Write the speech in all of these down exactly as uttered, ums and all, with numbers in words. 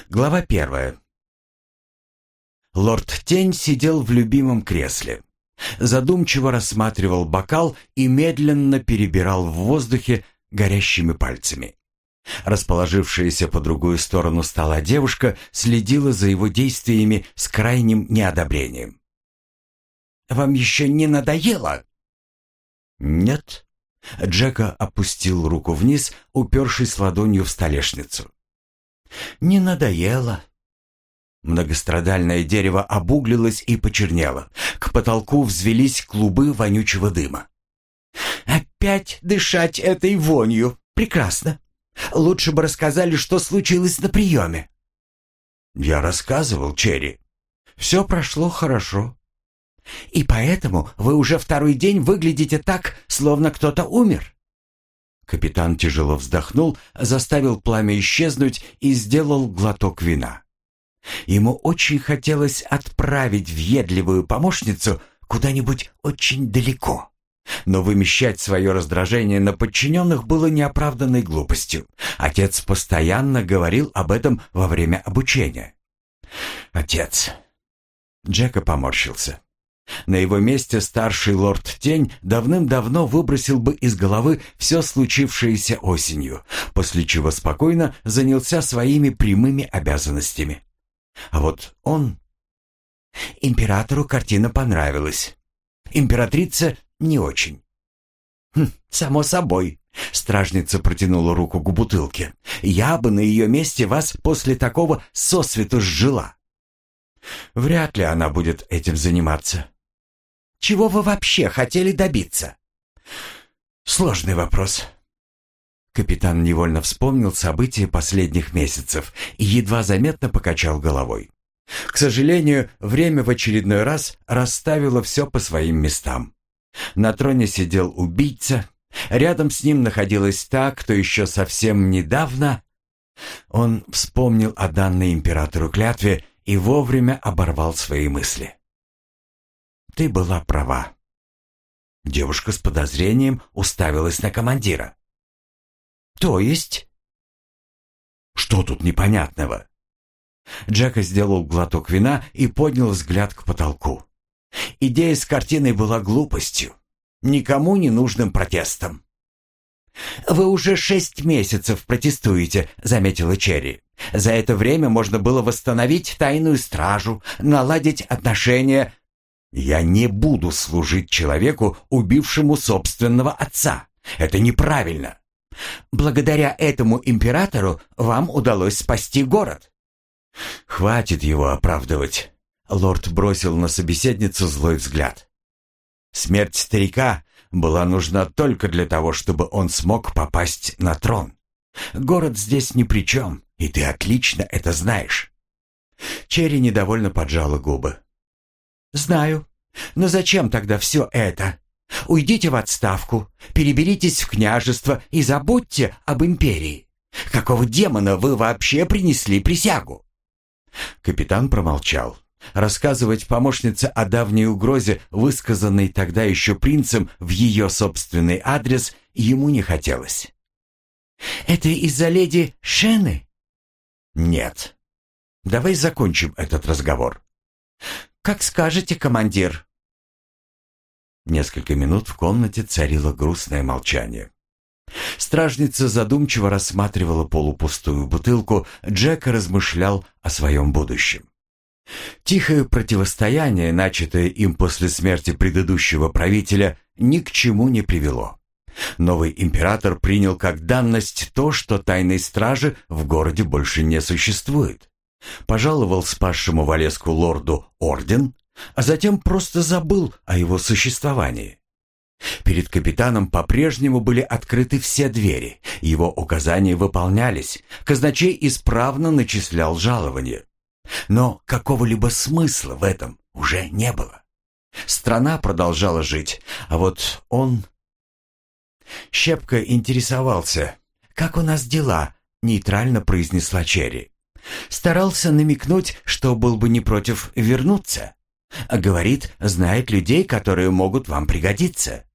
Глава первая. Лорд Тень сидел в любимом кресле. Задумчиво рассматривал бокал и медленно перебирал в воздухе горящими пальцами. Расположившаяся по другую сторону стола девушка следила за его действиями с крайним неодобрением. «Вам еще не надоело?» «Нет». Джека опустил руку вниз, упершись ладонью в столешницу. «Не надоело». Многострадальное дерево обуглилось и почернело. К потолку взвелись клубы вонючего дыма. «Опять дышать этой вонью. Прекрасно. Лучше бы рассказали, что случилось на приеме». «Я рассказывал, Черри. Все прошло хорошо». «И поэтому вы уже второй день выглядите так, словно кто-то умер?» Капитан тяжело вздохнул, заставил пламя исчезнуть и сделал глоток вина. Ему очень хотелось отправить въедливую помощницу куда-нибудь очень далеко. Но вымещать свое раздражение на подчиненных было неоправданной глупостью. Отец постоянно говорил об этом во время обучения. «Отец». Джека поморщился. На его месте старший лорд Тень давным-давно выбросил бы из головы все случившееся осенью, после чего спокойно занялся своими прямыми обязанностями. А вот он... Императору картина понравилась. Императрица не очень. Хм, само собой. Стражница протянула руку к бутылке. Я бы на ее месте вас после такого сосвету сжила. Вряд ли она будет этим заниматься. Чего вы вообще хотели добиться? Сложный вопрос. Капитан невольно вспомнил события последних месяцев и едва заметно покачал головой. К сожалению, время в очередной раз расставило все по своим местам. На троне сидел убийца, рядом с ним находилась та, кто еще совсем недавно... Он вспомнил о данной императору клятве и вовремя оборвал свои мысли. «Ты была права». Девушка с подозрением уставилась на командира. «То есть?» «Что тут непонятного?» Джека сделал глоток вина и поднял взгляд к потолку. Идея с картиной была глупостью, никому не нужным протестом. «Вы уже шесть месяцев протестуете», — заметила Черри. «За это время можно было восстановить тайную стражу, наладить отношения...» «Я не буду служить человеку, убившему собственного отца. Это неправильно. Благодаря этому императору вам удалось спасти город». «Хватит его оправдывать», — лорд бросил на собеседницу злой взгляд. «Смерть старика была нужна только для того, чтобы он смог попасть на трон. Город здесь ни при чем, и ты отлично это знаешь». Черри недовольно поджала губы. «Знаю. Но зачем тогда все это? Уйдите в отставку, переберитесь в княжество и забудьте об империи. Какого демона вы вообще принесли присягу?» Капитан промолчал. Рассказывать помощнице о давней угрозе, высказанной тогда еще принцем в ее собственный адрес, ему не хотелось. «Это из-за леди Шены?» «Нет. Давай закончим этот разговор». «Как скажете, командир». Несколько минут в комнате царило грустное молчание. Стражница задумчиво рассматривала полупустую бутылку, Джека размышлял о своем будущем. Тихое противостояние, начатое им после смерти предыдущего правителя, ни к чему не привело. Новый император принял как данность то, что тайной стражи в городе больше не существует. Пожаловал спасшему Валеску лорду орден, а затем просто забыл о его существовании. Перед капитаном по-прежнему были открыты все двери, его указания выполнялись, казначей исправно начислял жалование. Но какого-либо смысла в этом уже не было. Страна продолжала жить, а вот он... Щепка интересовался, «Как у нас дела?» — нейтрально произнесла Черри. Старался намекнуть, что был бы не против вернуться. А говорит, знает людей, которые могут вам пригодиться.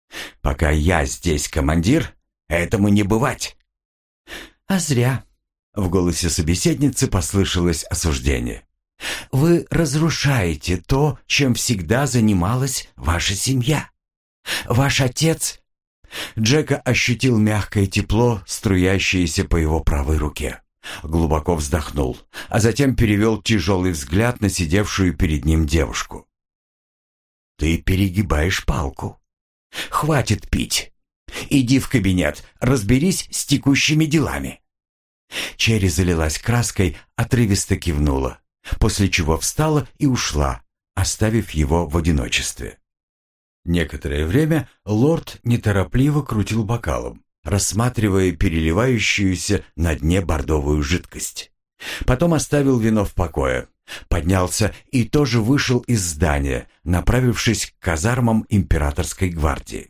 «Пока я здесь командир, этому не бывать». «А зря». В голосе собеседницы послышалось осуждение. «Вы разрушаете то, чем всегда занималась ваша семья. Ваш отец...» Джека ощутил мягкое тепло, струящееся по его правой руке. Глубоко вздохнул, а затем перевел тяжелый взгляд на сидевшую перед ним девушку. «Ты перегибаешь палку. Хватит пить. Иди в кабинет, разберись с текущими делами». Черри залилась краской, отрывисто кивнула, после чего встала и ушла, оставив его в одиночестве. Некоторое время лорд неторопливо крутил бокалом, рассматривая переливающуюся на дне бордовую жидкость. Потом оставил вино в покое, поднялся и тоже вышел из здания, направившись к казармам императорской гвардии.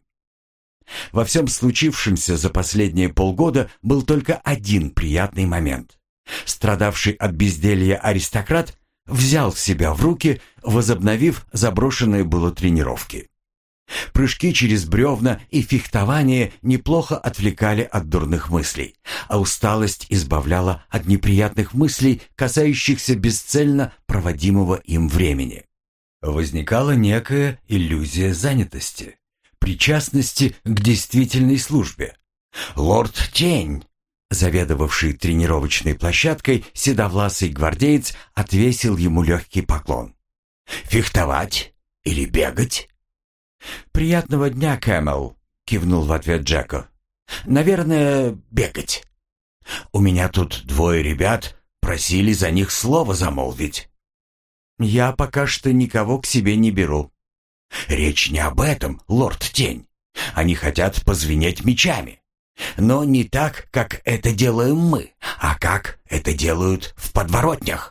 Во всем случившемся за последние полгода был только один приятный момент. Страдавший от безделья аристократ взял себя в руки, возобновив заброшенные было тренировки. Прыжки через бревна и фехтование неплохо отвлекали от дурных мыслей, а усталость избавляла от неприятных мыслей, касающихся бесцельно проводимого им времени. Возникала некая иллюзия занятости, причастности к действительной службе. Лорд Тень, заведовавший тренировочной площадкой, седовласый гвардеец, отвесил ему легкий поклон. «Фехтовать или бегать?» «Приятного дня, Кэмэл», — кивнул в ответ Джеко. «Наверное, бегать. У меня тут двое ребят, просили за них слово замолвить». «Я пока что никого к себе не беру». «Речь не об этом, лорд Тень. Они хотят позвенеть мечами. Но не так, как это делаем мы, а как это делают в подворотнях».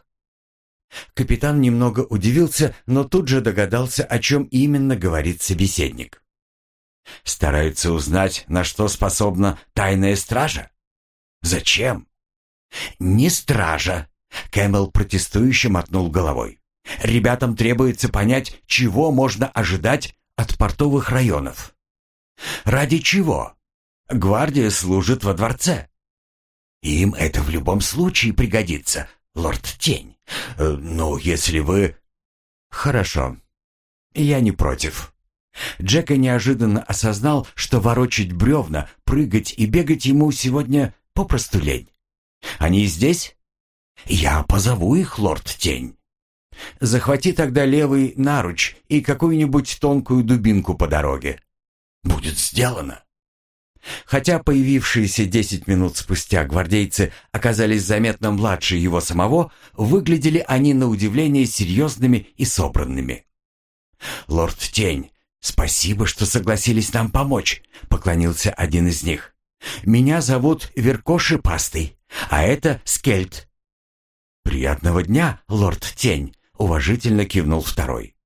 Капитан немного удивился, но тут же догадался, о чем именно говорит собеседник. «Стараются узнать, на что способна тайная стража? Зачем?» «Не стража», — Кэмэл протестующе мотнул головой. «Ребятам требуется понять, чего можно ожидать от портовых районов». «Ради чего? Гвардия служит во дворце». «Им это в любом случае пригодится, лорд Тень. Ну, если вы...» «Хорошо. Я не против». Джека неожиданно осознал, что ворочать бревна, прыгать и бегать ему сегодня попросту лень. «Они здесь?» «Я позову их, лорд Тень». «Захвати тогда левый наруч и какую-нибудь тонкую дубинку по дороге». «Будет сделано». Хотя появившиеся десять минут спустя гвардейцы оказались заметно младше его самого, выглядели они на удивление серьезными и собранными. «Лорд Тень, спасибо, что согласились нам помочь», — поклонился один из них. «Меня зовут Верко Шипастый, а это Скельд». «Приятного дня, лорд Тень», — уважительно кивнул второй.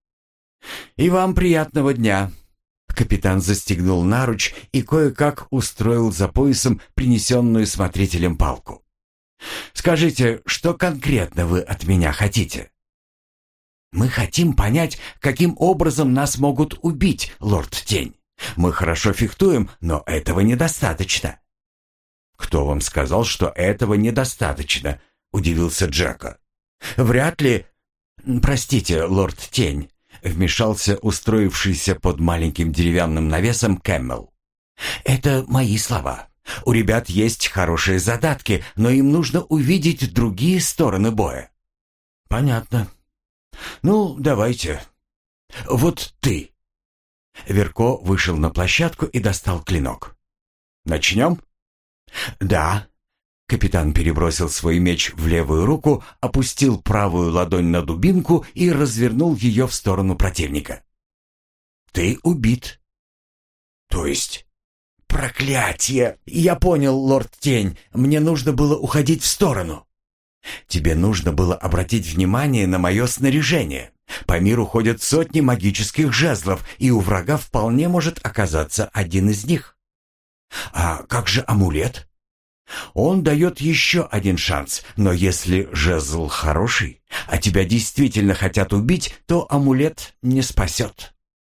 «И вам приятного дня». Капитан застегнул наруч и кое-как устроил за поясом принесенную смотрителем палку. «Скажите, что конкретно вы от меня хотите?» «Мы хотим понять, каким образом нас могут убить, лорд Тень. Мы хорошо фехтуем, но этого недостаточно». «Кто вам сказал, что этого недостаточно?» — удивился Джека. «Вряд ли...» «Простите, лорд Тень», — вмешался устроившийся под маленьким деревянным навесом Кэмэл. «Это мои слова. У ребят есть хорошие задатки, но им нужно увидеть другие стороны боя». «Понятно. Ну, давайте. Вот ты». Верко вышел на площадку и достал клинок. «Начнем?» «Да». Капитан перебросил свой меч в левую руку, опустил правую ладонь на дубинку и развернул ее в сторону противника. «Ты убит». «То есть?» «Проклятие! Я понял, лорд Тень. Мне нужно было уходить в сторону». «Тебе нужно было обратить внимание на мое снаряжение. По миру ходят сотни магических жезлов, и у врага вполне может оказаться один из них». «А как же амулет?» «Он дает еще один шанс, но если жезл хороший, а тебя действительно хотят убить, то амулет не спасет».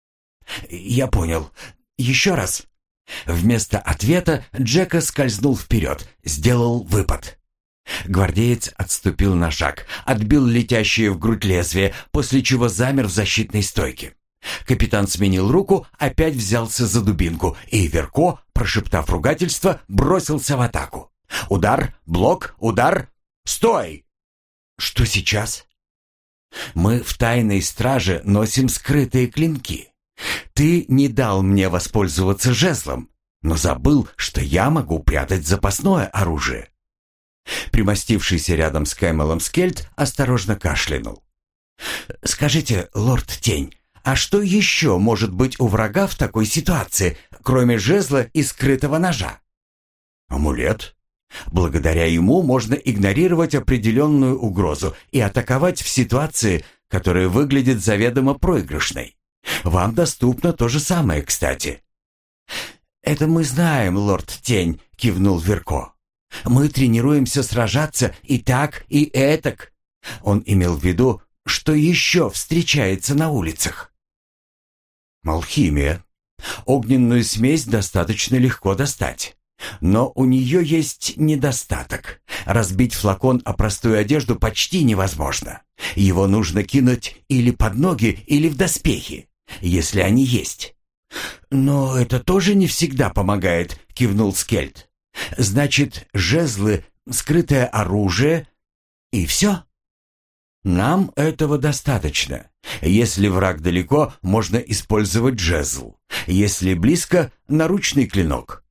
«Я понял. Еще раз». Вместо ответа Джека скользнул вперед, сделал выпад. Гвардеец отступил на шаг, отбил летящее в грудь лезвие, после чего замер в защитной стойке. Капитан сменил руку, опять взялся за дубинку, и Верко, прошептав ругательство, бросился в атаку. Удар, блок, удар. Стой! Что сейчас? Мы в тайной страже носим скрытые клинки. Ты не дал мне воспользоваться жезлом, но забыл, что я могу прятать запасное оружие. Примостившийся рядом с Кэмелом Скельд осторожно кашлянул. «Скажите, лорд Тень, а что еще может быть у врага в такой ситуации, кроме жезла и скрытого ножа?» «Амулет. Благодаря ему можно игнорировать определенную угрозу и атаковать в ситуации, которая выглядит заведомо проигрышной. Вам доступно то же самое, кстати». «Это мы знаем, лорд Тень», — кивнул Верко. «Мы тренируемся сражаться и так, и этак». Он имел в виду, что еще встречается на улицах. «Алхимия. Огненную смесь достаточно легко достать. Но у нее есть недостаток. Разбить флакон о простую одежду почти невозможно. Его нужно кинуть или под ноги, или в доспехи, если они есть». «Но это тоже не всегда помогает», — кивнул Скельд. «Значит, жезлы, скрытое оружие и все?» «Нам этого достаточно. Если враг далеко, можно использовать жезл. Если близко — наручный клинок.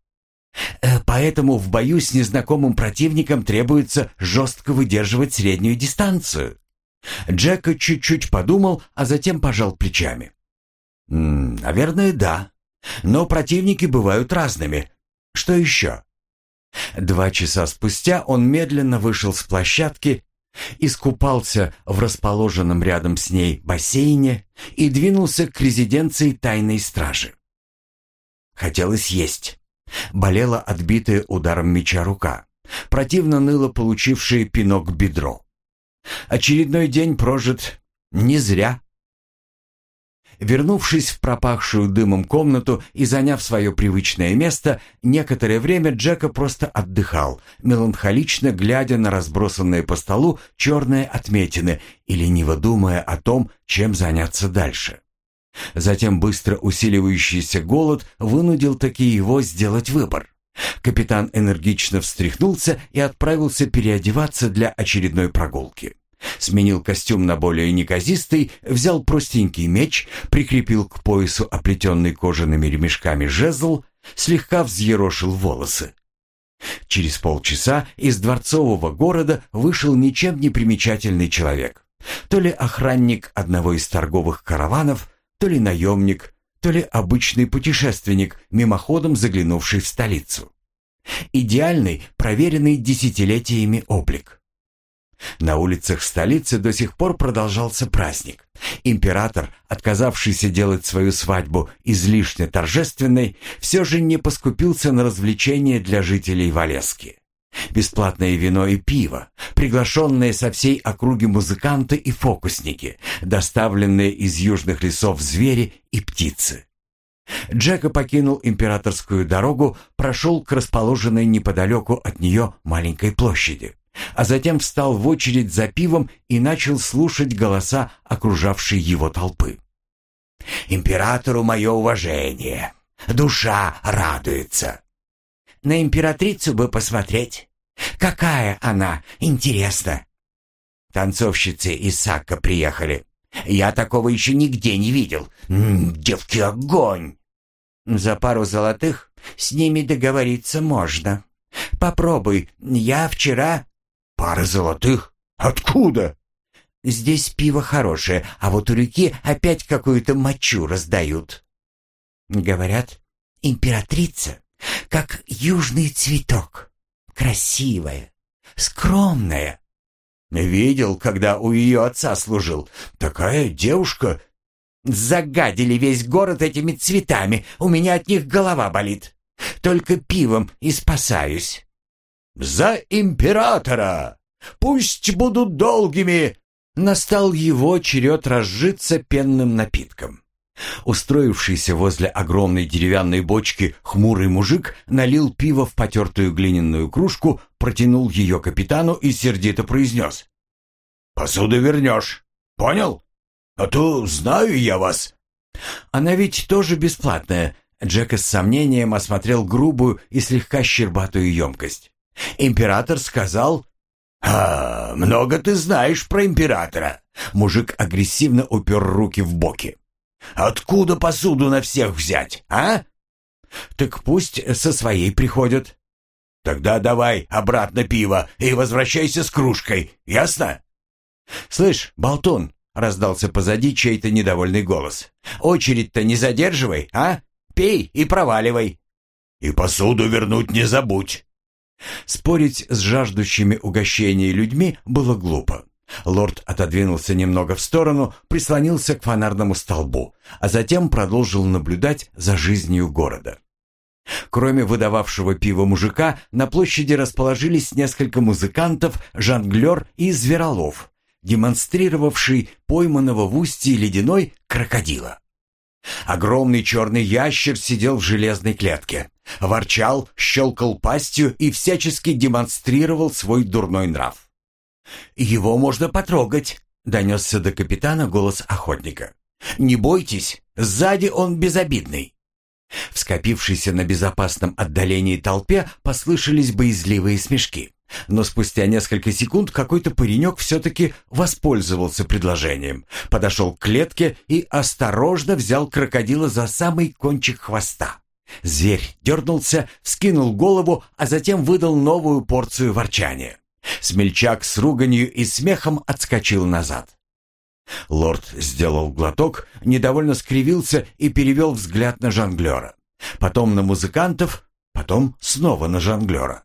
Поэтому в бою с незнакомым противником требуется жестко выдерживать среднюю дистанцию». Джека чуть-чуть подумал, а затем пожал плечами. «Наверное, да. Но противники бывают разными. Что еще?» Два часа спустя он медленно вышел с площадки, искупался в расположенном рядом с ней бассейне и двинулся к резиденции тайной стражи. Хотелось есть. Болела отбитая ударом меча рука. Противно ныло получившее пинок бедро. Очередной день прожит не зря. Вернувшись в пропахшую дымом комнату и заняв свое привычное место, некоторое время Джека просто отдыхал, меланхолично глядя на разбросанные по столу черные отметины и лениво думая о том, чем заняться дальше. Затем быстро усиливающийся голод вынудил таки его сделать выбор. Капитан энергично встряхнулся и отправился переодеваться для очередной прогулки. Сменил костюм на более неказистый, взял простенький меч, прикрепил к поясу оплетенный кожаными ремешками жезл, слегка взъерошил волосы. Через полчаса из дворцового города вышел ничем не примечательный человек. То ли охранник одного из торговых караванов, то ли наемник, то ли обычный путешественник, мимоходом заглянувший в столицу. Идеальный, проверенный десятилетиями облик. На улицах столицы до сих пор продолжался праздник. Император, отказавшийся делать свою свадьбу излишне торжественной, все же не поскупился на развлечения для жителей Валески. Бесплатное вино и пиво, приглашенные со всей округи музыканты и фокусники, доставленные из южных лесов звери и птицы. Джека покинул императорскую дорогу, прошел к расположенной неподалеку от нее маленькой площади, а затем встал в очередь за пивом и начал слушать голоса окружавшей его толпы. «Императору мое уважение! Душа радуется! На императрицу бы посмотреть! Какая она, интересно! Танцовщицы из Сакка приехали! Я такого еще нигде не видел! М-м, девки, огонь! За пару золотых с ними договориться можно. Попробуй, я вчера...» «Пара золотых? Откуда?» «Здесь пиво хорошее, а вот у реки опять какую-то мочу раздают». «Говорят, императрица, как южный цветок, красивая, скромная». «Видел, когда у ее отца служил. Такая девушка...» «Загадили весь город этими цветами, у меня от них голова болит. Только пивом и спасаюсь». «За императора! Пусть будут долгими!» Настал его черед разжиться пенным напитком. Устроившийся возле огромной деревянной бочки хмурый мужик налил пиво в потертую глиняную кружку, протянул ее капитану и сердито произнес: «Посуду вернешь. Понял? А то знаю я вас». «Она ведь тоже бесплатная». Джек с сомнением осмотрел грубую и слегка щербатую емкость. «Император сказал...» «А, много ты знаешь про императора». Мужик агрессивно упер руки в боки. «Откуда посуду на всех взять, а?» «Так пусть со своей приходят». «Тогда давай обратно пиво и возвращайся с кружкой, ясно?» «Слышь, болтун!» — раздался позади чей-то недовольный голос. «Очередь-то не задерживай, а? Пей и проваливай». «И посуду вернуть не забудь». Спорить с жаждущими угощения людьми было глупо. Лорд отодвинулся немного в сторону, прислонился к фонарному столбу, а затем продолжил наблюдать за жизнью города. Кроме выдававшего пиво мужика, на площади расположились несколько музыкантов, жонглер и зверолов, демонстрировавший пойманного в устье ледяной крокодила. Огромный черный ящер сидел в железной клетке, ворчал, щелкал пастью и всячески демонстрировал свой дурной нрав. «Его можно потрогать», — донесся до капитана голос охотника. «Не бойтесь, сзади он безобидный». В скопившейся на безопасном отдалении толпе послышались боязливые смешки. Но спустя несколько секунд какой-то паренек все-таки воспользовался предложением, подошел к клетке и осторожно взял крокодила за самый кончик хвоста. Зверь дернулся, вскинул голову, а затем выдал новую порцию ворчания. Смельчак с руганью и смехом отскочил назад. Лорд сделал глоток, недовольно скривился и перевел взгляд на жонглера. Потом на музыкантов, потом снова на жонглера.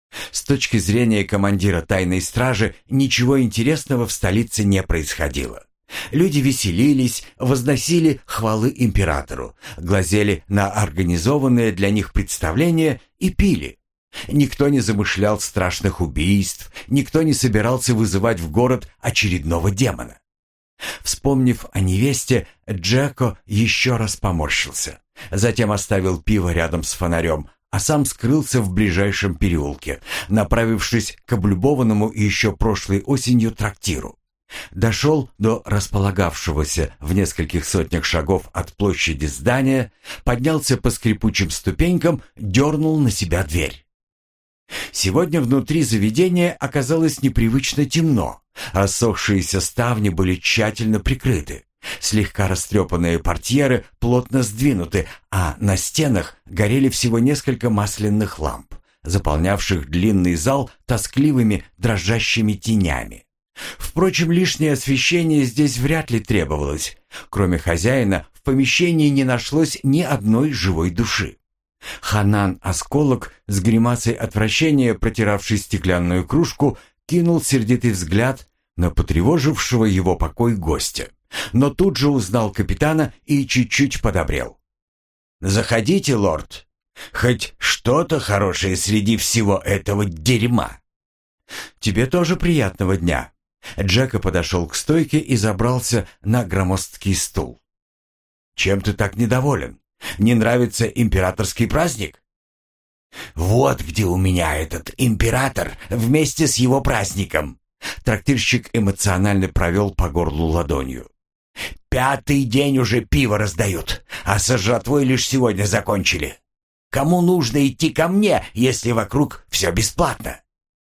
С точки зрения командира тайной стражи ничего интересного в столице не происходило. Люди веселились, возносили хвалы императору, глазели на организованные для них представления и пили. Никто не замышлял страшных убийств, никто не собирался вызывать в город очередного демона. Вспомнив о невесте, Джеко еще раз поморщился. Затем оставил пиво рядом с фонарем, а сам скрылся в ближайшем переулке, направившись к облюбованному еще прошлой осенью трактиру. Дошел до располагавшегося в нескольких сотнях шагов от площади здания, поднялся по скрипучим ступенькам, дернул на себя дверь. Сегодня внутри заведения оказалось непривычно темно. Рассохшиеся ставни были тщательно прикрыты. Слегка растрепанные портьеры плотно сдвинуты, а на стенах горели всего несколько масляных ламп, заполнявших длинный зал тоскливыми дрожащими тенями. Впрочем, лишнее освещение здесь вряд ли требовалось. Кроме хозяина, в помещении не нашлось ни одной живой души. Ханан Осколок, с гримасой отвращения протиравший стеклянную кружку, кинул сердитый взгляд на потревожившего его покой гостя, но тут же узнал капитана и чуть-чуть подобрел. «Заходите, лорд. Хоть что-то хорошее среди всего этого дерьма». «Тебе тоже приятного дня». Джека подошел к стойке и забрался на громоздкий стул. «Чем ты так недоволен? Не нравится императорский праздник?» «Вот где у меня этот император вместе с его праздником!» Трактирщик эмоционально провел по горлу ладонью. «Пятый день уже пиво раздают, а со жратвой лишь сегодня закончили. Кому нужно идти ко мне, если вокруг все бесплатно?»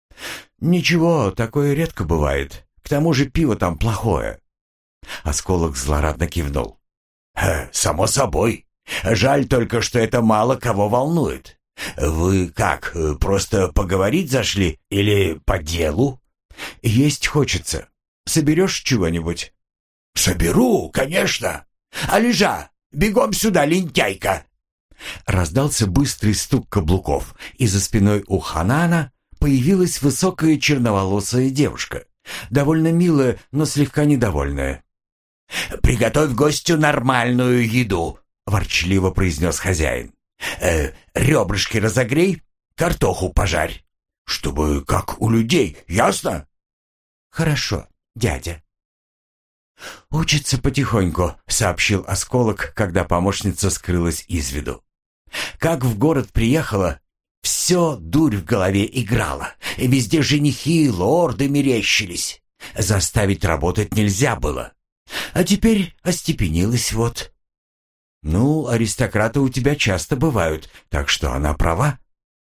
«Ничего, такое редко бывает. К тому же пиво там плохое». Осколок злорадно кивнул. «Э, «Само собой. Жаль только, что это мало кого волнует. Вы как, просто поговорить зашли или по делу?» «Есть хочется. Соберешь чего-нибудь?» «Соберу, конечно. Алижа, бегом сюда, лентяйка!» Раздался быстрый стук каблуков, и за спиной у Ханана появилась высокая черноволосая девушка, довольно милая, но слегка недовольная. «Приготовь гостю нормальную еду», — ворчливо произнес хозяин. «Э, ребрышки разогрей, картоху пожарь, чтобы как у людей, ясно?» «Хорошо, дядя». «Учится потихоньку», — сообщил Осколок, когда помощница скрылась из виду. «Как в город приехала, все дурь в голове играла, и везде женихи и лорды мерещились. Заставить работать нельзя было. А теперь остепенилась вот». «Ну, аристократы у тебя часто бывают, так что она права».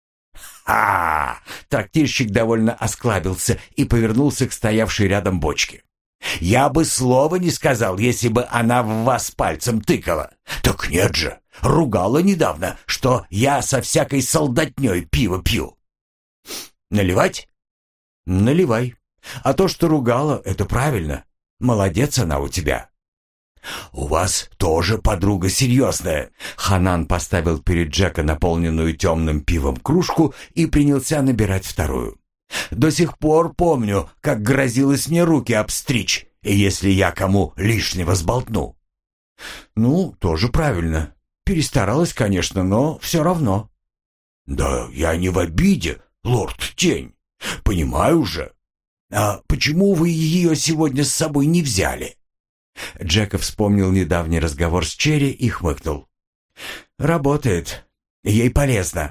«А!» — трактирщик довольно осклабился и повернулся к стоявшей рядом бочке. «Я бы слова не сказал, если бы она в вас пальцем тыкала. Так нет же, ругала недавно, что я со всякой солдатней пиво пью». «Наливать?» «Наливай. А то, что ругала, это правильно. Молодец она у тебя». «У вас тоже подруга серьезная». Ханан поставил перед Джека наполненную темным пивом кружку и принялся набирать вторую. «До сих пор помню, как грозилась мне руки обстричь, если я кому лишнего сболтну». «Ну, тоже правильно. Перестаралась, конечно, но все равно». «Да я не в обиде, лорд Тень. Понимаю же. А почему вы ее сегодня с собой не взяли?» Джека вспомнил недавний разговор с Черри и хмыкнул. «Работает. Ей полезно».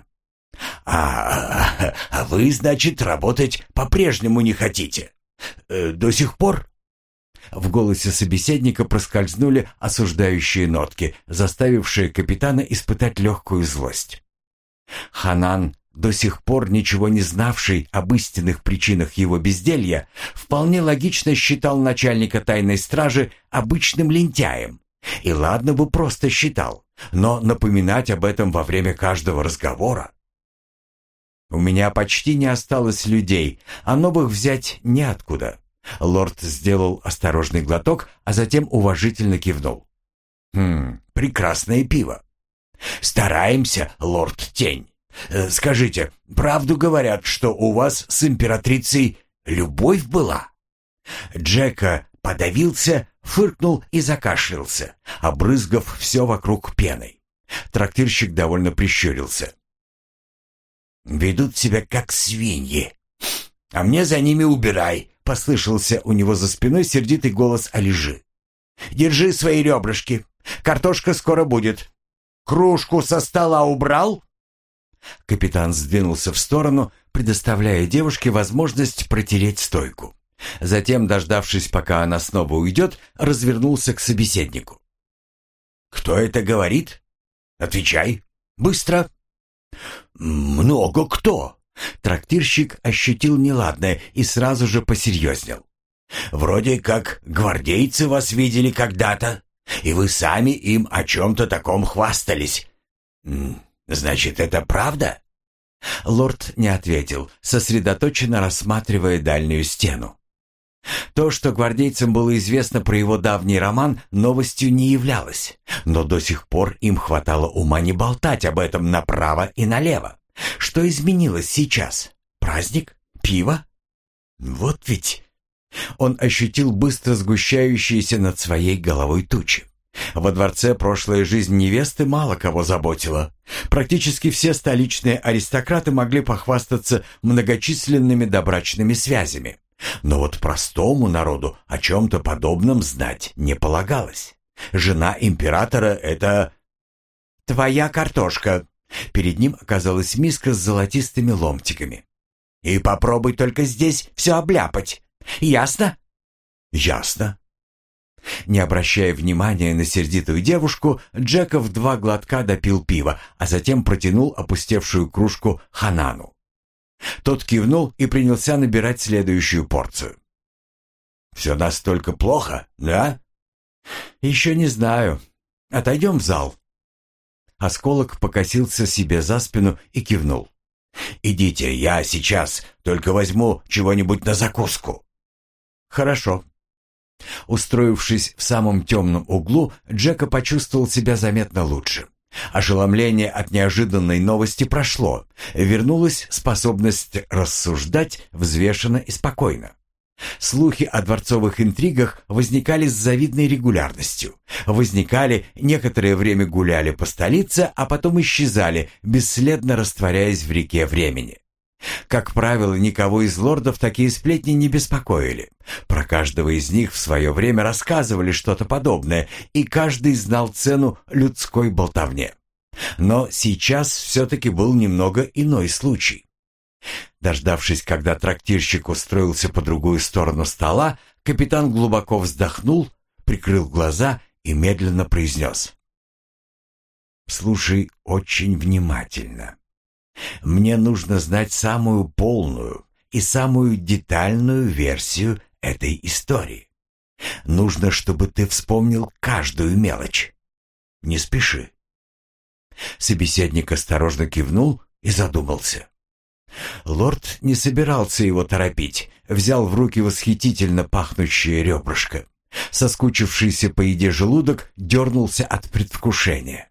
«А, а вы, значит, работать по-прежнему не хотите? Э, до сих пор?» В голосе собеседника проскользнули осуждающие нотки, заставившие капитана испытать легкую злость. Ханан, до сих пор ничего не знавший об истинных причинах его безделья, вполне логично считал начальника тайной стражи обычным лентяем. И ладно бы просто считал, но напоминать об этом во время каждого разговора. «У меня почти не осталось людей, а новых взять неоткуда». Лорд сделал осторожный глоток, а затем уважительно кивнул. «Хм, прекрасное пиво. Стараемся, лорд Тень. Э, скажите, правду говорят, что у вас с императрицей любовь была?» Джека подавился, фыркнул и закашлялся, обрызгав все вокруг пеной. Трактирщик довольно прищурился. «Ведут себя как свиньи. А мне за ними убирай», — послышался у него за спиной сердитый голос Алижи. «Держи свои ребрышки. Картошка скоро будет. Кружку со стола убрал?» Капитан сдвинулся в сторону, предоставляя девушке возможность протереть стойку. Затем, дождавшись, пока она снова уйдет, развернулся к собеседнику. «Кто это говорит? Отвечай. Быстро!» «Много кто!» Трактирщик ощутил неладное и сразу же посерьезнел. «Вроде как гвардейцы вас видели когда-то, и вы сами им о чем-то таком хвастались. Значит, это правда?» Лорд не ответил, сосредоточенно рассматривая дальнюю стену. То, что гвардейцам было известно про его давний роман, новостью не являлось, но до сих пор им хватало ума не болтать об этом направо и налево. Что изменилось сейчас? Праздник? Пиво? Вот ведь... Он ощутил быстро сгущающиеся над своей головой тучи. Во дворце прошлая жизнь невесты мало кого заботила. Практически все столичные аристократы могли похвастаться многочисленными добрачными связями. Но вот простому народу о чем-то подобном знать не полагалось. Жена императора — это... «Твоя картошка». Перед ним оказалась миска с золотистыми ломтиками. «И попробуй только здесь все обляпать. Ясно?» «Ясно». Не обращая внимания на сердитую девушку, Джека в два глотка допил пива, а затем протянул опустевшую кружку Ханану. Тот кивнул и принялся набирать следующую порцию. «Все настолько плохо, да?» «Еще не знаю. Отойдем в зал». Осколок покосился себе за спину и кивнул. «Идите, я сейчас, только возьму чего-нибудь на закуску». «Хорошо». Устроившись в самом темном углу, Джека почувствовал себя заметно лучше. Ошеломление от неожиданной новости прошло. Вернулась способность рассуждать взвешенно и спокойно. Слухи о дворцовых интригах возникали с завидной регулярностью. Возникали, некоторое время гуляли по столице, а потом исчезали, бесследно растворяясь в реке времени. Как правило, никого из лордов такие сплетни не беспокоили. Про каждого из них в свое время рассказывали что-то подобное, и каждый знал цену людской болтовне. Но сейчас все-таки был немного иной случай. Дождавшись, когда трактирщик устроился по другую сторону стола, капитан глубоко вздохнул, прикрыл глаза и медленно произнес: «Слушай очень внимательно. Мне нужно знать самую полную и самую детальную версию этой истории. Нужно, чтобы ты вспомнил каждую мелочь. Не спеши». Собеседник осторожно кивнул и задумался. Лорд не собирался его торопить, взял в руки восхитительно пахнущее ребрышко. Соскучившийся по еде желудок дернулся от предвкушения.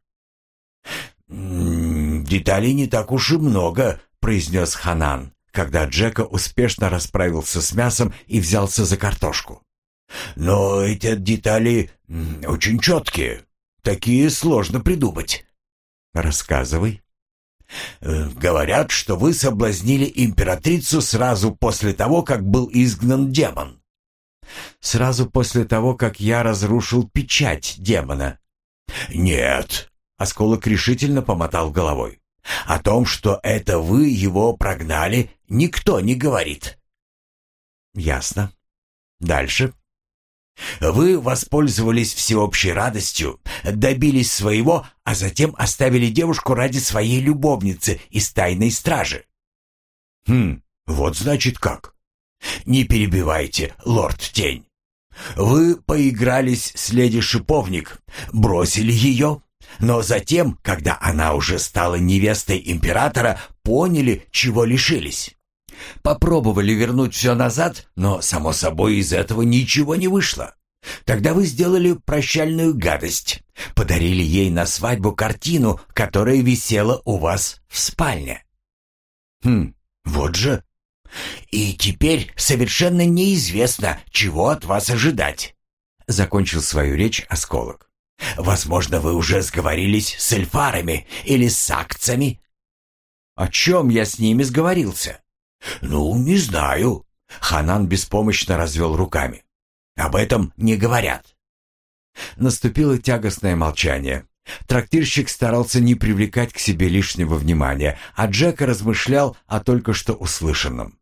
«Деталей не так уж и много», — произнес Ханан, когда Джека успешно расправился с мясом и взялся за картошку. «Но эти детали очень четкие. Такие сложно придумать». «Рассказывай». «Говорят, что вы соблазнили императрицу сразу после того, как был изгнан демон». «Сразу после того, как я разрушил печать демона». «Нет», — осколок решительно помотал головой. «О том, что это вы его прогнали, никто не говорит». «Ясно. Дальше». «Вы воспользовались всеобщей радостью, добились своего, а затем оставили девушку ради своей любовницы из тайной стражи». «Хм, вот значит как. Не перебивайте, лорд Тень. Вы поигрались с леди Шиповник, бросили ее, но затем, когда она уже стала невестой императора, поняли, чего лишились. Попробовали вернуть все назад, но, само собой, из этого ничего не вышло. Тогда вы сделали прощальную гадость. Подарили ей на свадьбу картину, которая висела у вас в спальне». «Хм, вот же. И теперь совершенно неизвестно, чего от вас ожидать», — закончил свою речь Осколок. «Возможно, вы уже сговорились с эльфарами или с сакцами». «О чем я с ними сговорился?» «Ну, не знаю». Ханан беспомощно развел руками. «Об этом не говорят». Наступило тягостное молчание. Трактирщик старался не привлекать к себе лишнего внимания, а Джека размышлял о только что услышанном.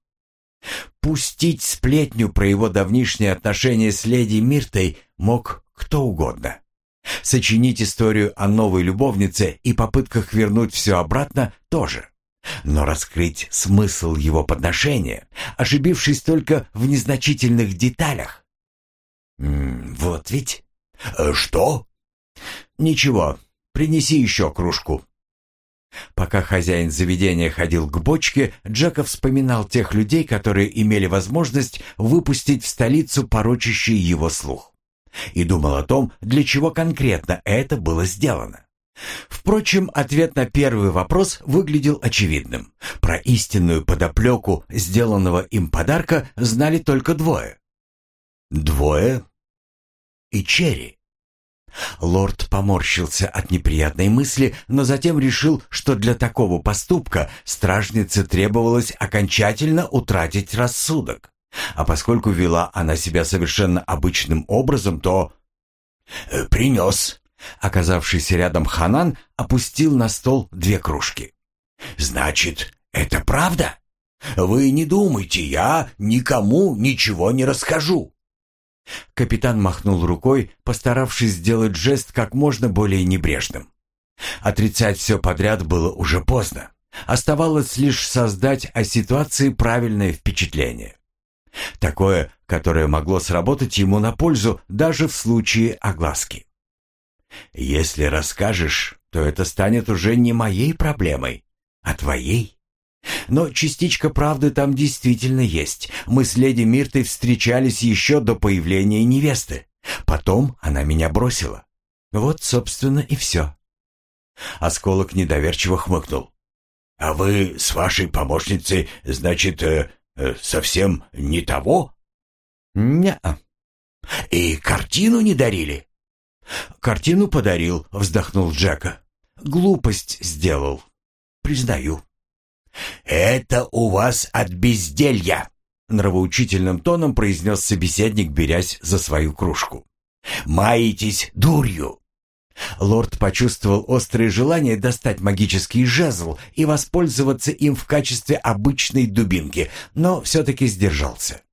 Пустить сплетню про его давнишние отношения с леди Миртой мог кто угодно. Сочинить историю о новой любовнице и попытках вернуть все обратно тоже. Но раскрыть смысл его подношения, ошибившись только в незначительных деталях. М-м, вот ведь. Э, что? Ничего, принеси еще кружку. Пока хозяин заведения ходил к бочке, Джека вспоминал тех людей, которые имели возможность выпустить в столицу порочащий его слух. И думал о том, для чего конкретно это было сделано. Впрочем, ответ на первый вопрос выглядел очевидным. Про истинную подоплеку сделанного им подарка знали только двое. Двое и Черри. Лорд поморщился от неприятной мысли, но затем решил, что для такого поступка стражнице требовалось окончательно утратить рассудок. А поскольку вела она себя совершенно обычным образом, то... «Принес». Оказавшийся рядом Ханан опустил на стол две кружки. «Значит, это правда? Вы не думайте, я никому ничего не расскажу». Капитан махнул рукой, постаравшись сделать жест как можно более небрежным. Отрицать все подряд было уже поздно. Оставалось лишь создать о ситуации правильное впечатление. Такое, которое могло сработать ему на пользу даже в случае огласки. «Если расскажешь, то это станет уже не моей проблемой, а твоей. Но частичка правды там действительно есть. Мы с леди Миртой встречались еще до появления невесты. Потом она меня бросила. Вот, собственно, и все». Осколок недоверчиво хмыкнул. «А вы с вашей помощницей, значит, э, э, совсем не того?» «Не-а». «И картину не дарили?» «Картину подарил», — вздохнул Джека. «Глупость сделал. Признаю». «Это у вас от безделья», — нравоучительным тоном произнес собеседник, берясь за свою кружку. «Маетесь дурью». Лорд почувствовал острое желание достать магический жезл и воспользоваться им в качестве обычной дубинки, но все-таки сдержался.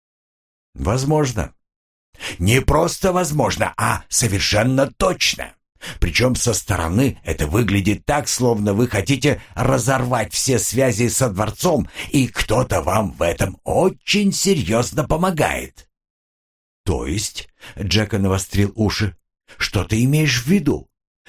«Возможно». «Не просто возможно, а совершенно точно. Причем со стороны это выглядит так, словно вы хотите разорвать все связи со дворцом, и кто-то вам в этом очень серьезно помогает». «То есть?» — Джека навострил уши. «Что ты имеешь в виду?»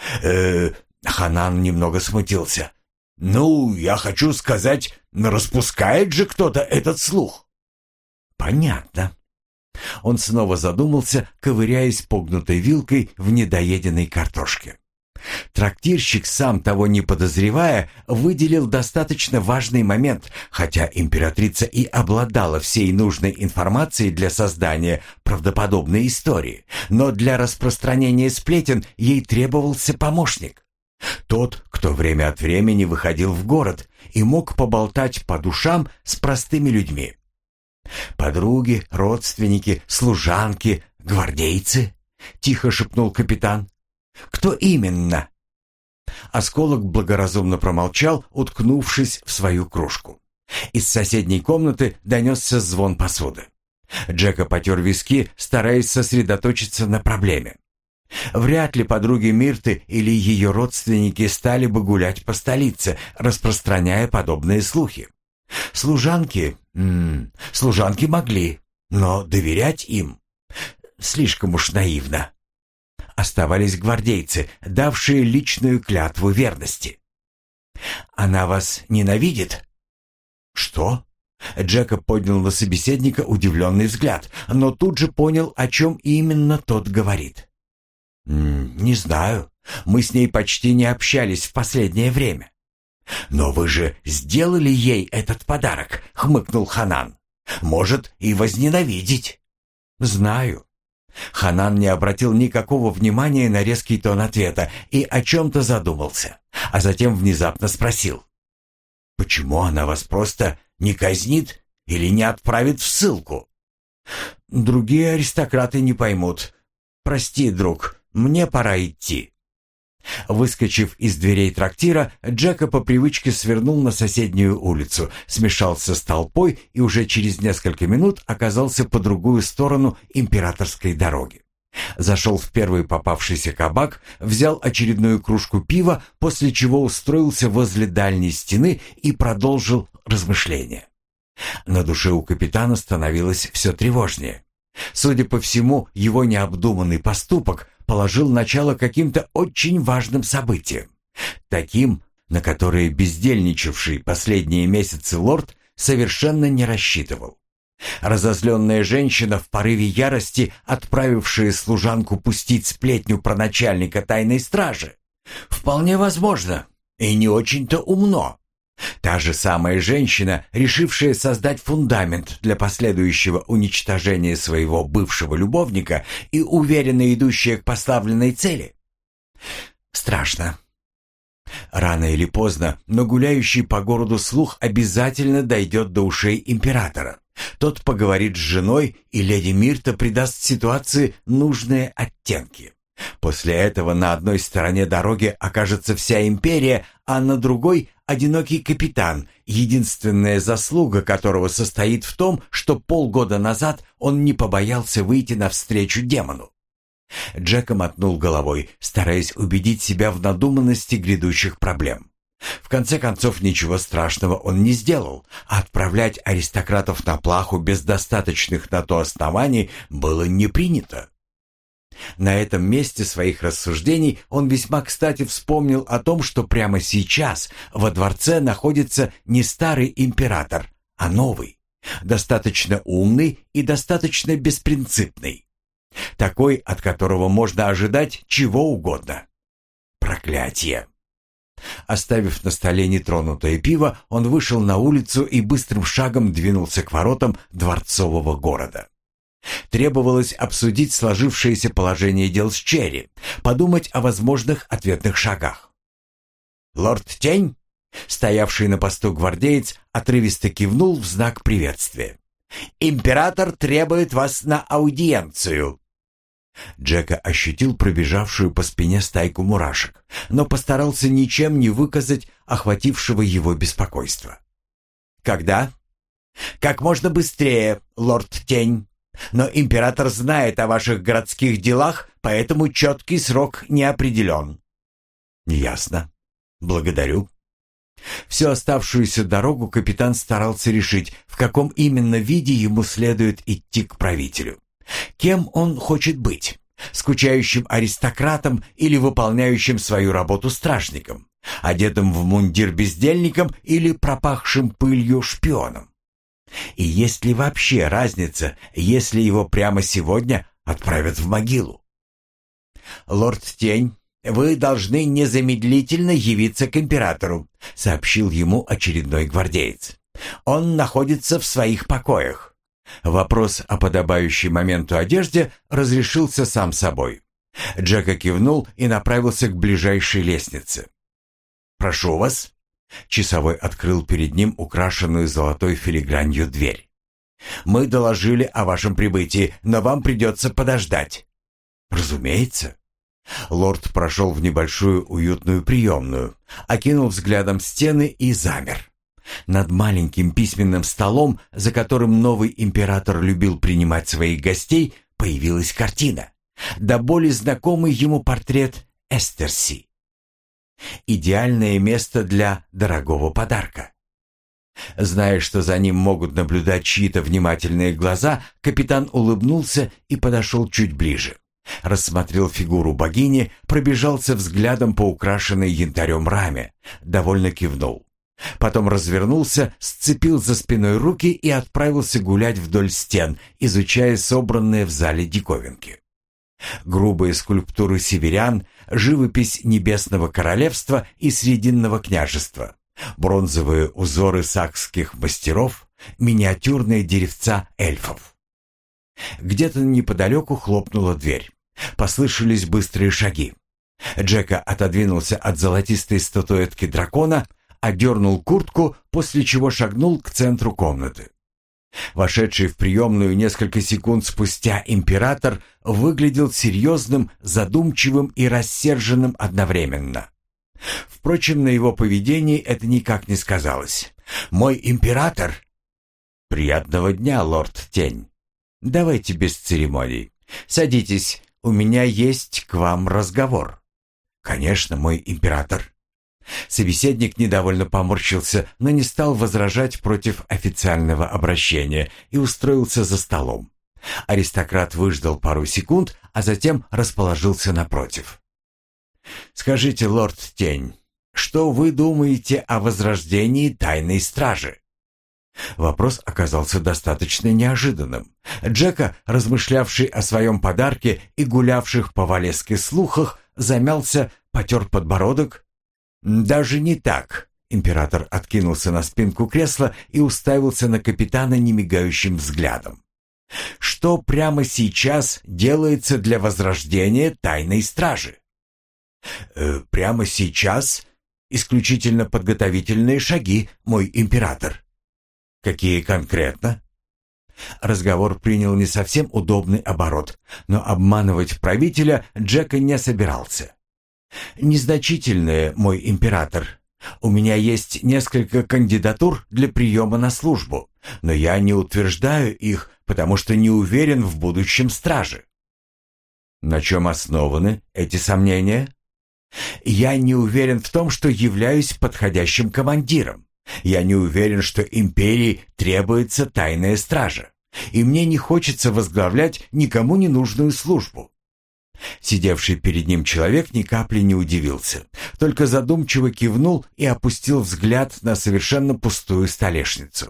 э Ханан немного смутился. «Ну, я хочу сказать, распускает же кто-то этот слух». «Понятно». Он снова задумался, ковыряясь погнутой вилкой в недоеденной картошке. Трактирщик, сам того не подозревая, выделил достаточно важный момент, хотя императрица и обладала всей нужной информацией для создания правдоподобной истории, но для распространения сплетен ей требовался помощник. Тот, кто время от времени выходил в город и мог поболтать по душам с простыми людьми. «Подруги, родственники, служанки, гвардейцы?» — тихо шепнул капитан. «Кто именно?» Осколок благоразумно промолчал, уткнувшись в свою кружку. Из соседней комнаты донесся звон посуды. Джека потер виски, стараясь сосредоточиться на проблеме. Вряд ли подруги Мирты или ее родственники стали бы гулять по столице, распространяя подобные слухи. Служанки... М -м, служанки могли, но доверять им слишком уж наивно. Оставались гвардейцы, давшие личную клятву верности. «Она вас ненавидит?» «Что?» Джека поднял на собеседника удивленный взгляд, но тут же понял, о чем именно тот говорит. «Не знаю. Мы с ней почти не общались в последнее время». «Но вы же сделали ей этот подарок», — хмыкнул Ханан. «Может, и возненавидеть». «Знаю». Ханан не обратил никакого внимания на резкий тон ответа и о чем-то задумался, а затем внезапно спросил. «Почему она вас просто не казнит или не отправит в ссылку?» «Другие аристократы не поймут. Прости, друг, мне пора идти». Выскочив из дверей трактира, Джека по привычке свернул на соседнюю улицу, смешался с толпой и уже через несколько минут оказался по другую сторону императорской дороги. Зашел в первый попавшийся кабак, взял очередную кружку пива, после чего устроился возле дальней стены и продолжил размышления. На душе у капитана становилось все тревожнее. Судя по всему, его необдуманный поступок положил начало каким-то очень важным событиям. Таким, на которые бездельничавший последние месяцы лорд совершенно не рассчитывал. Разозленная женщина в порыве ярости, отправившая служанку пустить сплетню про начальника тайной стражи. Вполне возможно, и не очень-то умно. Та же самая женщина, решившая создать фундамент для последующего уничтожения своего бывшего любовника и уверенно идущая к поставленной цели. Страшно. Рано или поздно, но гуляющий по городу слух обязательно дойдет до ушей императора. Тот поговорит с женой, и леди Мирта придаст ситуации нужные оттенки. После этого на одной стороне дороги окажется вся империя, а на другой — одинокий капитан, единственная заслуга которого состоит в том, что полгода назад он не побоялся выйти навстречу демону. Джека мотнул головой, стараясь убедить себя в надуманности грядущих проблем. В конце концов, ничего страшного он не сделал, а отправлять аристократов на плаху без достаточных на то оснований было не принято. На этом месте своих рассуждений он весьма кстати вспомнил о том, что прямо сейчас во дворце находится не старый император, а новый, достаточно умный и достаточно беспринципный. Такой, от которого можно ожидать чего угодно. Проклятие! Оставив на столе нетронутое пиво, он вышел на улицу и быстрым шагом двинулся к воротам дворцового города. Требовалось обсудить сложившееся положение дел с Черри, подумать о возможных ответных шагах. «Лорд Тень?» Стоявший на посту гвардеец отрывисто кивнул в знак приветствия. «Император требует вас на аудиенцию». Джека ощутил пробежавшую по спине стайку мурашек, но постарался ничем не выказать охватившего его беспокойства. «Когда?» «Как можно быстрее, лорд Тень. Но император знает о ваших городских делах, поэтому четкий срок не определен». «Ясно. Благодарю». Всю оставшуюся дорогу капитан старался решить, в каком именно виде ему следует идти к правителю. Кем он хочет быть? Скучающим аристократом или выполняющим свою работу стражником? Одетым в мундир бездельником или пропахшим пылью шпионом? И есть ли вообще разница, если его прямо сегодня отправят в могилу? «Лорд Тень, вы должны незамедлительно явиться к императору», сообщил ему очередной гвардеец. «Он находится в своих покоях». Вопрос о подобающей моменту одежде разрешился сам собой. Джека кивнул и направился к ближайшей лестнице. «Прошу вас». Часовой открыл перед ним украшенную золотой филигранью дверь. «Мы доложили о вашем прибытии, но вам придется подождать». «Разумеется». Лорд прошел в небольшую уютную приемную, окинул взглядом стены и замер. Над маленьким письменным столом, за которым новый император любил принимать своих гостей, появилась картина. До боли знакомый ему портрет Эстерси. Идеальное место для дорогого подарка. Зная, что за ним могут наблюдать чьи-то внимательные глаза, капитан улыбнулся и подошел чуть ближе. Рассмотрел фигуру богини, пробежался взглядом по украшенной янтарем раме, довольно кивнул. Потом развернулся, сцепил за спиной руки и отправился гулять вдоль стен, изучая собранные в зале диковинки. Грубые скульптуры северян, живопись Небесного Королевства и Срединного княжества, бронзовые узоры сакских мастеров, миниатюрные деревца эльфов. Где-то неподалеку хлопнула дверь. Послышались быстрые шаги. Джека отодвинулся от золотистой статуэтки дракона, одернул куртку, после чего шагнул к центру комнаты. Вошедший в приемную несколько секунд спустя император выглядел серьезным, задумчивым и рассерженным одновременно. Впрочем, на его поведении это никак не сказалось. «Мой император!» «Приятного дня, лорд Тень. Давайте без церемоний. Садитесь, у меня есть к вам разговор». «Конечно, мой император». Собеседник недовольно поморщился, но не стал возражать против официального обращения и устроился за столом. Аристократ выждал пару секунд, а затем расположился напротив. «Скажите, лорд Тень, что вы думаете о возрождении тайной стражи?» Вопрос оказался достаточно неожиданным. Джека, размышлявший о своем подарке и гулявших по Валеске слухах, замялся, потер подбородок. «Даже не так». Император откинулся на спинку кресла и уставился на капитана немигающим взглядом. «Что прямо сейчас делается для возрождения тайной стражи?» «Э, «Прямо сейчас исключительно подготовительные шаги, мой император». «Какие конкретно?» Разговор принял не совсем удобный оборот, но обманывать правителя Джека не собирался. «Незначительные, мой император. У меня есть несколько кандидатур для приема на службу, но я не утверждаю их, потому что не уверен в будущем страже». «На чем основаны эти сомнения?» «Я не уверен в том, что являюсь подходящим командиром. Я не уверен, что империи требуется тайная стража, и мне не хочется возглавлять никому не нужную службу». Сидевший перед ним человек ни капли не удивился, только задумчиво кивнул и опустил взгляд на совершенно пустую столешницу.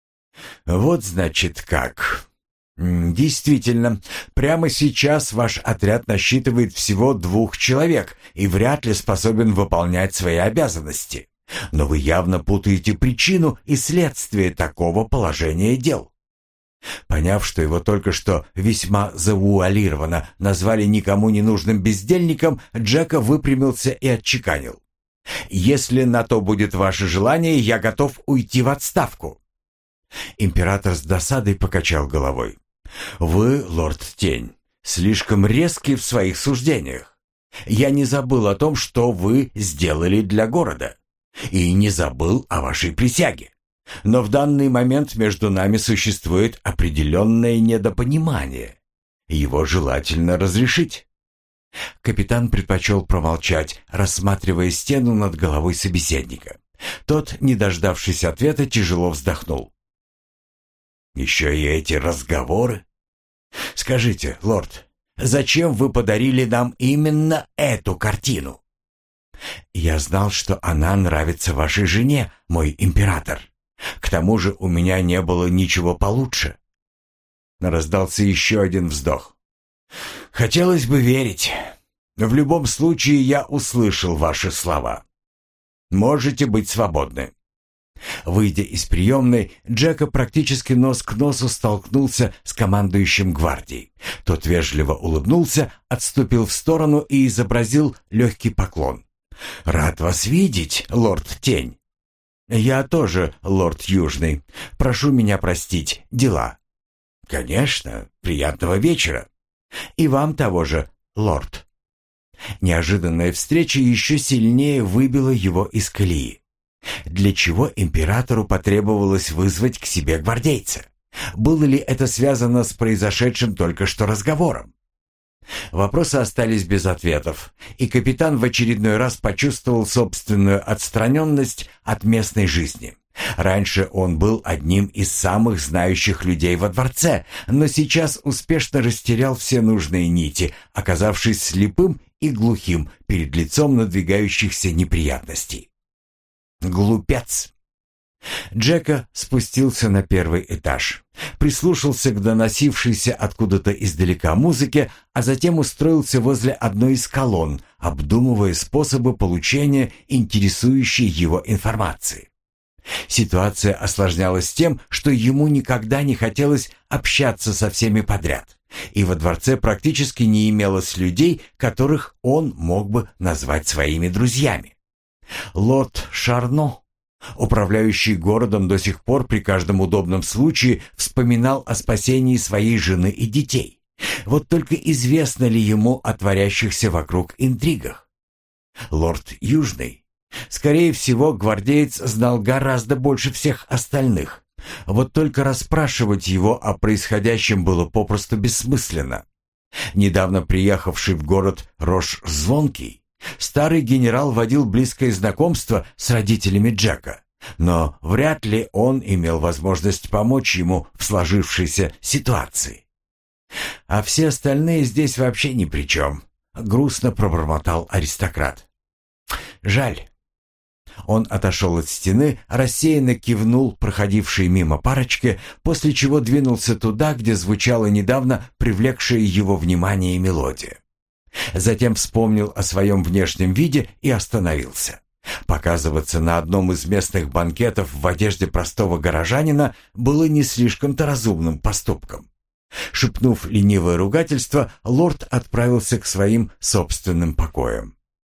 «Вот значит как. Действительно, прямо сейчас ваш отряд насчитывает всего двух человек и вряд ли способен выполнять свои обязанности. Но вы явно путаете причину и следствие такого положения дел». Поняв, что его только что весьма завуалированно назвали никому не нужным бездельником, Джека выпрямился и отчеканил. Если на то будет ваше желание, я готов уйти в отставку». Император с досадой покачал головой. «Вы, лорд Тень, слишком резкий в своих суждениях. Я не забыл о том, что вы сделали для города, и не забыл о вашей присяге. Но в данный момент между нами существует определенное недопонимание. Его желательно разрешить». Капитан предпочел промолчать, рассматривая стену над головой собеседника. Тот, не дождавшись ответа, тяжело вздохнул. «Еще и эти разговоры? Скажите, лорд, зачем вы подарили нам именно эту картину?» «Я знал, что она нравится вашей жене, мой император. К тому же у меня не было ничего получше». Раздался еще один вздох. «Хотелось бы верить. В любом случае я услышал ваши слова. Можете быть свободны». Выйдя из приемной, Джека практически нос к носу столкнулся с командующим гвардией. Тот вежливо улыбнулся, отступил в сторону и изобразил легкий поклон. «Рад вас видеть, лорд Тень». «Я тоже, лорд Южный. Прошу меня простить, дела». «Конечно. Приятного вечера». «И вам того же, лорд». Неожиданная встреча еще сильнее выбила его из колеи. Для чего императору потребовалось вызвать к себе гвардейца? Было ли это связано с произошедшим только что разговором? Вопросы остались без ответов, и капитан в очередной раз почувствовал собственную отстраненность от местной жизни. Раньше он был одним из самых знающих людей во дворце, но сейчас успешно растерял все нужные нити, оказавшись слепым и глухим перед лицом надвигающихся неприятностей. Глупец! Джека спустился на первый этаж, прислушался к доносившейся откуда-то издалека музыке, а затем устроился возле одной из колонн, обдумывая способы получения интересующей его информации. Ситуация осложнялась тем, что ему никогда не хотелось общаться со всеми подряд, и во дворце практически не имелось людей, которых он мог бы назвать своими друзьями. Лорд Шарно, управляющий городом, до сих пор при каждом удобном случае вспоминал о спасении своей жены и детей. Вот только известно ли ему о творящихся вокруг интригах? Лорд Южный. Скорее всего, гвардеец знал гораздо больше всех остальных. Вот только расспрашивать его о происходящем было попросту бессмысленно. Недавно приехавший в город Рош-Звонкий, старый генерал водил близкое знакомство с родителями Джека, но вряд ли он имел возможность помочь ему в сложившейся ситуации. А все остальные здесь вообще ни при чем, грустно пробормотал аристократ. Жаль. Он отошел от стены, рассеянно кивнул проходившей мимо парочке, после чего двинулся туда, где звучала недавно привлекшая его внимание мелодия. Затем вспомнил о своем внешнем виде и остановился. Показываться на одном из местных банкетов в одежде простого горожанина было не слишком-то разумным поступком. Шепнув ленивое ругательство, лорд отправился к своим собственным покоям.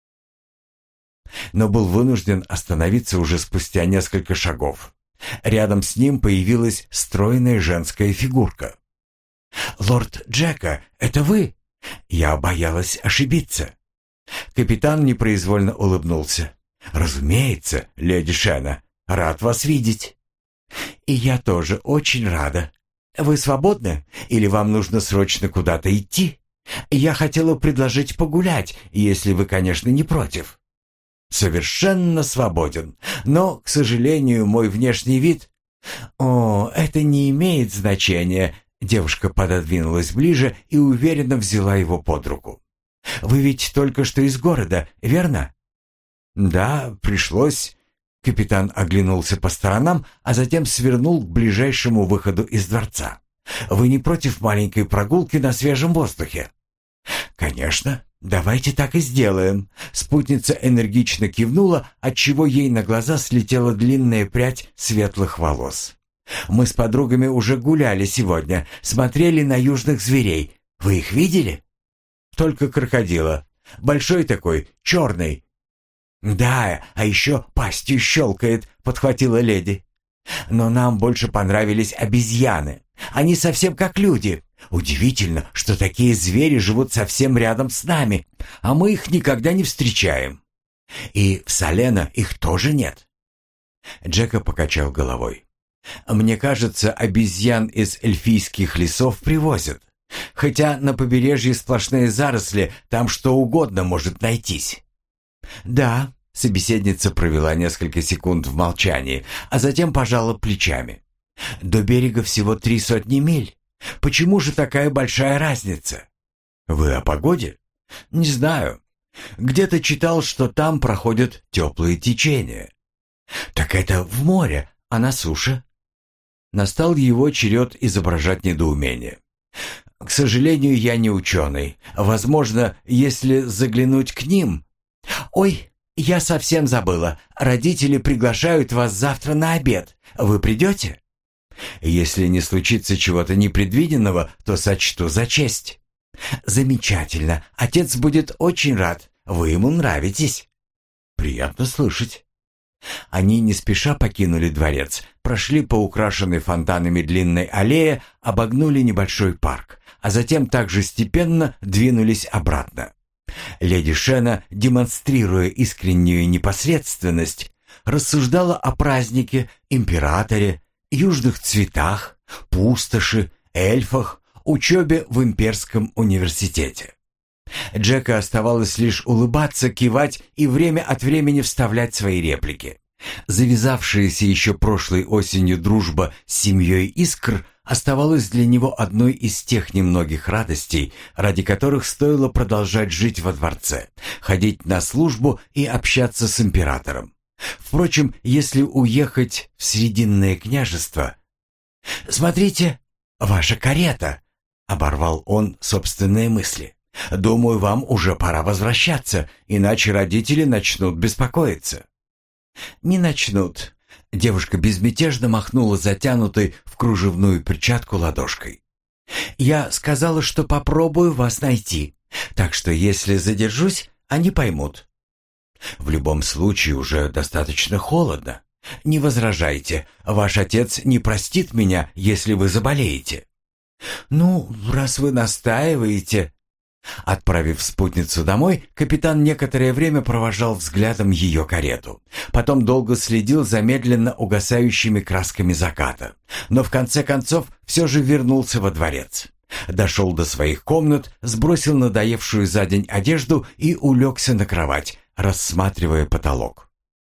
Но был вынужден остановиться уже спустя несколько шагов. Рядом с ним появилась стройная женская фигурка. «Лорд Джека, это вы?» Я боялась ошибиться. Капитан непроизвольно улыбнулся. «Разумеется, леди Шена, рад вас видеть». «И я тоже очень рада. Вы свободны? Или вам нужно срочно куда-то идти? Я хотела предложить погулять, если вы, конечно, не против». «Совершенно свободен, но, к сожалению, мой внешний вид...» «О, это не имеет значения». Девушка пододвинулась ближе и уверенно взяла его под руку. «Вы ведь только что из города, верно?» «Да, пришлось...» Капитан оглянулся по сторонам, а затем свернул к ближайшему выходу из дворца. «Вы не против маленькой прогулки на свежем воздухе?» «Конечно, давайте так и сделаем». Спутница энергично кивнула, отчего ей на глаза слетела длинная прядь светлых волос. «Мы с подругами уже гуляли сегодня, смотрели на южных зверей. Вы их видели?» «Только крокодила. Большой такой, черный». «Да, а еще пастью щелкает», — подхватила леди. «Но нам больше понравились обезьяны. Они совсем как люди. Удивительно, что такие звери живут совсем рядом с нами, а мы их никогда не встречаем. И в Салено их тоже нет». Джека покачал головой. «Мне кажется, обезьян из эльфийских лесов привозят. Хотя на побережье сплошные заросли, там что угодно может найтись». «Да», — собеседница провела несколько секунд в молчании, а затем пожала плечами. «До берега всего три сотни миль. Почему же такая большая разница?» «Вы о погоде?» «Не знаю. Где-то читал, что там проходят теплые течения». «Так это в море, а на суше?» Настал его черед изображать недоумение. «К сожалению, я не ученый. Возможно, если заглянуть к ним...» «Ой, я совсем забыла. Родители приглашают вас завтра на обед. Вы придете?» «Если не случится чего-то непредвиденного, то сочту за честь». «Замечательно. Отец будет очень рад. Вы ему нравитесь». «Приятно слышать». Они не спеша покинули дворец, прошли по украшенной фонтанами длинной аллее, обогнули небольшой парк, а затем также степенно двинулись обратно. Леди Шена, демонстрируя искреннюю непосредственность, рассуждала о празднике, императоре, южных цветах, пустоши, эльфах, учебе в имперском университете. Джека оставалось лишь улыбаться, кивать и время от времени вставлять свои реплики. Завязавшаяся еще прошлой осенью дружба с семьей Искр оставалась для него одной из тех немногих радостей, ради которых стоило продолжать жить во дворце, ходить на службу и общаться с императором. Впрочем, если уехать в Срединное княжество... «Смотрите, ваша карета!» — оборвал он собственные мысли. «Думаю, вам уже пора возвращаться, иначе родители начнут беспокоиться». «Не начнут». Девушка безмятежно махнула затянутой в кружевную перчатку ладошкой. «Я сказала, что попробую вас найти, так что если задержусь, они поймут». «В любом случае уже достаточно холодно. Не возражайте, ваш отец не простит меня, если вы заболеете». «Ну, раз вы настаиваете...» Отправив спутницу домой, капитан некоторое время провожал взглядом ее карету. Потом долго следил за медленно угасающими красками заката. Но в конце концов все же вернулся во дворец. Дошел до своих комнат, сбросил надоевшую за день одежду и улегся на кровать, рассматривая потолок.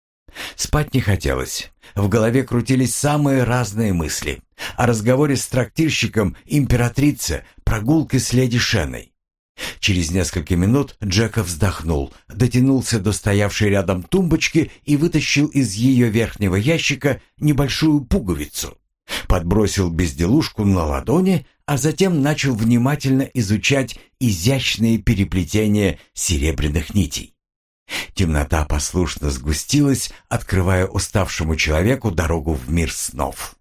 Спать не хотелось. В голове крутились самые разные мысли. О разговоре с трактирщиком, императрице, прогулке с леди Шеной. Через несколько минут Джека вздохнул, дотянулся до стоявшей рядом тумбочки и вытащил из ее верхнего ящика небольшую пуговицу. Подбросил безделушку на ладони, а затем начал внимательно изучать изящные переплетения серебряных нитей. Темнота послушно сгустилась, открывая уставшему человеку дорогу в мир снов.